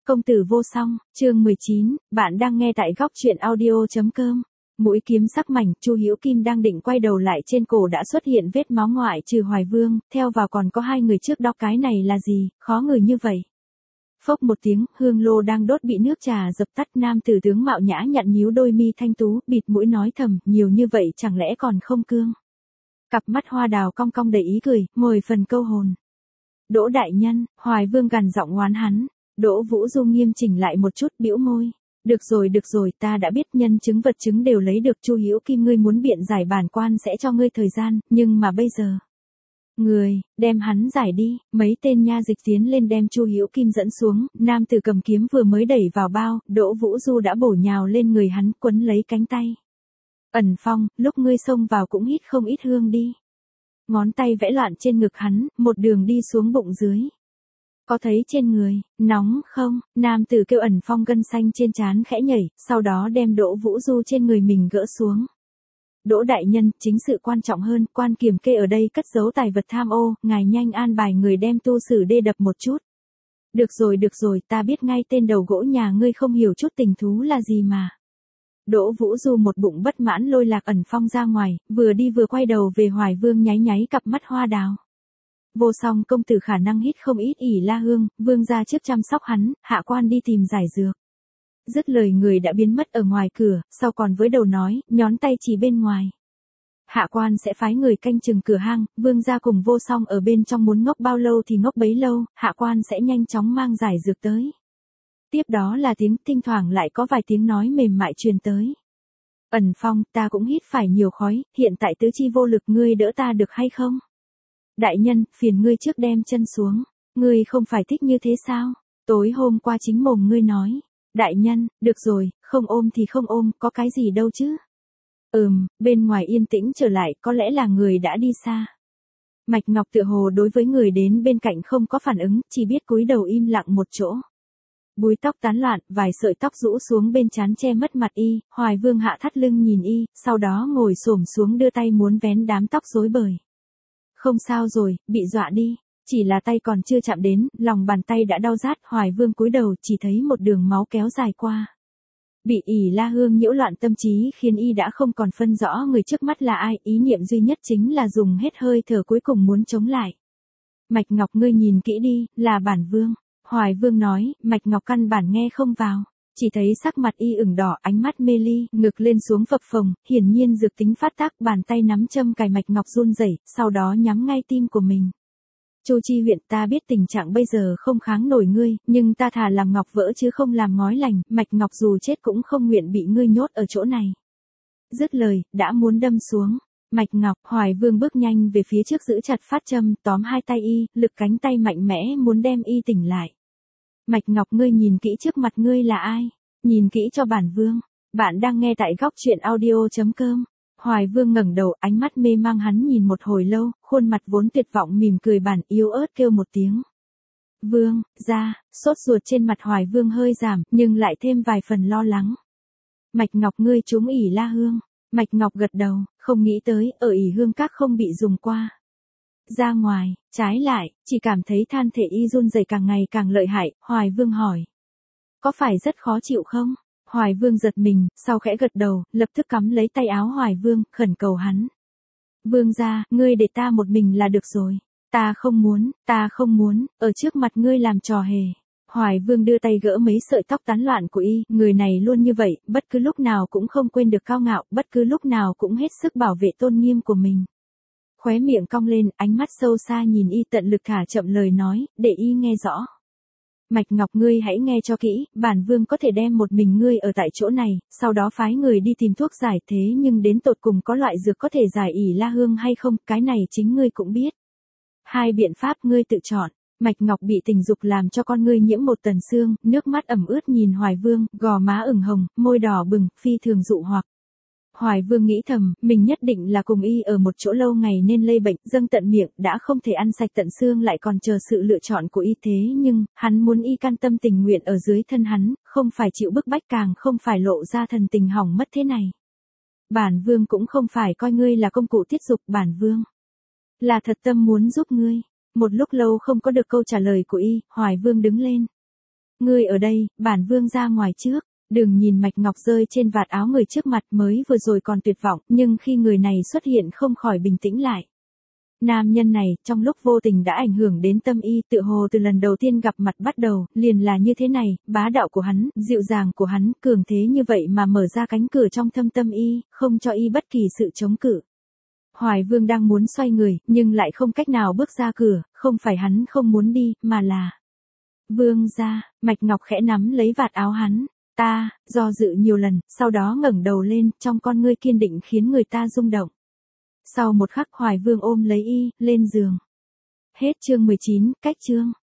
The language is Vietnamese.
Công tử vô song, chương 19, bạn đang nghe tại góc truyện audio.com. Mũi kiếm sắc mảnh, Chu Hữu Kim đang định quay đầu lại, trên cổ đã xuất hiện vết máu, ngoại trừ Hoài Vương, theo vào còn có hai người trước đó. Cái này là gì, khó người như vậy. Phốc một tiếng, hương lô đang đốt bị nước trà dập tắt. Nam tử tướng mạo nhã nhặn nhíu đôi mi thanh tú, bịt mũi nói thầm, nhiều như vậy chẳng lẽ còn không cương. Cặp mắt hoa đào cong cong đầy ý cười, 10 phần câu hồn. Đỗ đại nhân, Hoài Vương gằn giọng oán hắn. Đỗ Vũ Du nghiêm chỉnh lại một chút, bĩu môi. Được rồi, ta đã biết, nhân chứng vật chứng đều lấy được. Chu Hữu Kim, ngươi muốn biện giải, bản quan sẽ cho ngươi thời gian, nhưng mà bây giờ. Người, đem hắn giải đi. Mấy tên nha dịch tiến lên đem Chu Hữu Kim dẫn xuống, nam tử cầm kiếm vừa mới đẩy vào bao, Đỗ Vũ Du đã bổ nhào lên người hắn, quấn lấy cánh tay. Ẩn Phong, lúc ngươi xông vào cũng hít không ít hương đi. Ngón tay vẽ loạn trên ngực hắn, một đường đi xuống bụng dưới. Có thấy trên người, nóng không? Nam tử kêu. Ẩn Phong gân xanh trên trán khẽ nhảy, sau đó đem Đỗ Vũ Du trên người mình gỡ xuống. Đỗ đại nhân, chính sự quan trọng hơn, quan kiểm kê ở đây cất giấu tài vật tham ô, ngài nhanh an bài người đem Tu Sử Đê đập một chút. Được rồi, ta biết ngay, tên đầu gỗ nhà ngươi không hiểu chút tình thú là gì mà. Đỗ Vũ Du một bụng bất mãn lôi lạc Ẩn Phong ra ngoài, vừa đi vừa quay đầu về Hoài Vương, nháy nháy cặp mắt hoa đào. Vô song, công tử khả năng hít không ít ỉ la hương, vương gia trước chăm sóc hắn, hạ quan đi tìm giải dược. Dứt lời người đã biến mất ở ngoài cửa, sau còn với đầu nói, nhón tay chỉ bên ngoài. Hạ quan sẽ phái người canh chừng cửa hang, vương gia cùng vô song ở bên trong, muốn ngốc bao lâu thì ngốc bấy lâu, hạ quan sẽ nhanh chóng mang giải dược tới. Tiếp đó là tiếng, thỉnh thoảng lại có vài tiếng nói mềm mại truyền tới. Ẩn Phong, ta cũng hít phải nhiều khói, hiện tại tứ chi vô lực, ngươi đỡ ta được hay không? Đại nhân, phiền ngươi trước đem chân xuống, ngươi không phải thích như thế sao? Tối hôm qua chính mồm ngươi nói. Đại nhân, được rồi, không ôm thì không ôm, có cái gì đâu chứ? Bên ngoài yên tĩnh trở lại, có lẽ là người đã đi xa. Mạch Ngọc tựa hồ đối với người đến bên cạnh không có phản ứng, chỉ biết cúi đầu im lặng một chỗ. Búi tóc tán loạn, vài sợi tóc rũ xuống bên trán che mất mặt y. Hoài Vương hạ thắt lưng nhìn y, sau đó ngồi xổm xuống đưa tay muốn vén đám tóc rối bời. Không sao rồi, bị dọa đi. Chỉ là tay còn chưa chạm đến, lòng bàn tay đã đau rát. Hoài Vương cúi đầu, chỉ thấy một đường máu kéo dài qua. Bị ỉ la hương nhiễu loạn tâm trí, khiến y đã không còn phân rõ người trước mắt là ai, ý niệm duy nhất chính là dùng hết hơi thở cuối cùng muốn chống lại. Mạch Ngọc, ngươi nhìn kỹ đi, là bản vương. Hoài Vương nói, Mạch Ngọc căn bản nghe không vào. Chỉ thấy sắc mặt y ửng đỏ, ánh mắt mê ly, ngực lên xuống phập phồng, hiển nhiên dược tính phát tác, bàn tay nắm châm cài. Mạch Ngọc run rẩy, sau đó nhắm ngay tim của mình. Chu Chi huyện, ta biết tình trạng bây giờ không kháng nổi ngươi, nhưng ta thà làm ngọc vỡ chứ không làm ngói lành, Mạch Ngọc dù chết cũng không nguyện bị ngươi nhốt ở chỗ này. Dứt lời, đã muốn đâm xuống. Mạch Ngọc, Hoài Vương bước nhanh về phía trước, giữ chặt phát châm, tóm hai tay y, lực cánh tay mạnh mẽ muốn đem y tỉnh lại. Mạch Ngọc, ngươi nhìn kỹ trước mặt ngươi là ai? Nhìn kỹ cho bản vương. Bạn đang nghe tại góc truyện audio.com. Hoài Vương ngẩng đầu, ánh mắt mê mang, hắn nhìn một hồi lâu, khuôn mặt vốn tuyệt vọng mỉm cười, bản yếu ớt kêu một tiếng. Vương, ra, sốt ruột trên mặt Hoài Vương hơi giảm, nhưng lại thêm vài phần lo lắng. Mạch Ngọc, ngươi trúng ỉ la hương. Mạch Ngọc gật đầu, không nghĩ tới, ở ỉ hương các không bị dùng qua. Ra ngoài, trái lại, chỉ cảm thấy than thể y run rẩy càng ngày càng lợi hại. Hoài Vương hỏi. Có phải rất khó chịu không? Hoài Vương giật mình, sau khẽ gật đầu, lập tức cắm lấy tay áo Hoài Vương, khẩn cầu hắn. Vương gia, ngươi để ta một mình là được rồi. Ta không muốn, ở trước mặt ngươi làm trò hề. Hoài Vương đưa tay gỡ mấy sợi tóc tán loạn của y, người này luôn như vậy, bất cứ lúc nào cũng không quên được cao ngạo, bất cứ lúc nào cũng hết sức bảo vệ tôn nghiêm của mình. Khóe miệng cong lên, ánh mắt sâu xa nhìn y, tận lực thả chậm lời nói, để y nghe rõ. Mạch Ngọc, ngươi hãy nghe cho kỹ, bản vương có thể đem một mình ngươi ở tại chỗ này, sau đó phái người đi tìm thuốc giải, thế nhưng đến tột cùng có loại dược có thể giải ỉ la hương hay không, cái này chính ngươi cũng biết. Hai biện pháp ngươi tự chọn. Mạch Ngọc bị tình dục làm cho con ngươi nhiễm một tầng sương, nước mắt ẩm ướt nhìn Hoài Vương, gò má ửng hồng, môi đỏ bừng, phi thường dụ hoặc. Hoài Vương nghĩ thầm, mình nhất định là cùng y ở một chỗ lâu ngày nên lây bệnh, dâng tận miệng, đã không thể ăn sạch tận xương lại còn chờ sự lựa chọn của y, thế nhưng, hắn muốn y can tâm tình nguyện ở dưới thân hắn, không phải chịu bức bách, càng không phải lộ ra thần tình hỏng mất thế này. Bản vương cũng không phải coi ngươi là công cụ tiết dục, bản vương là thật tâm muốn giúp ngươi. Một lúc lâu không có được câu trả lời của y, Hoài Vương đứng lên. Ngươi ở đây, bản vương ra ngoài trước. Đừng nhìn mạch ngọc rơi trên vạt áo người trước mặt, mới vừa rồi còn tuyệt vọng, nhưng khi người này xuất hiện không khỏi bình tĩnh lại. Nam nhân này, trong lúc vô tình đã ảnh hưởng đến tâm y, tự hồ từ lần đầu tiên gặp mặt bắt đầu, liền là như thế này, bá đạo của hắn, dịu dàng của hắn, cường thế như vậy mà mở ra cánh cửa trong thâm tâm y, không cho y bất kỳ sự chống cự. Hoài Vương đang muốn xoay người, nhưng lại không cách nào bước ra cửa, không phải hắn không muốn đi, mà là... Vương gia, Mạch Ngọc khẽ nắm lấy vạt áo hắn. Ta, do dự nhiều lần, sau đó ngẩng đầu lên, trong con ngươi kiên định khiến người ta rung động. Sau một khắc Hoài Vương ôm lấy y, lên giường. Hết chương 19, cách chương.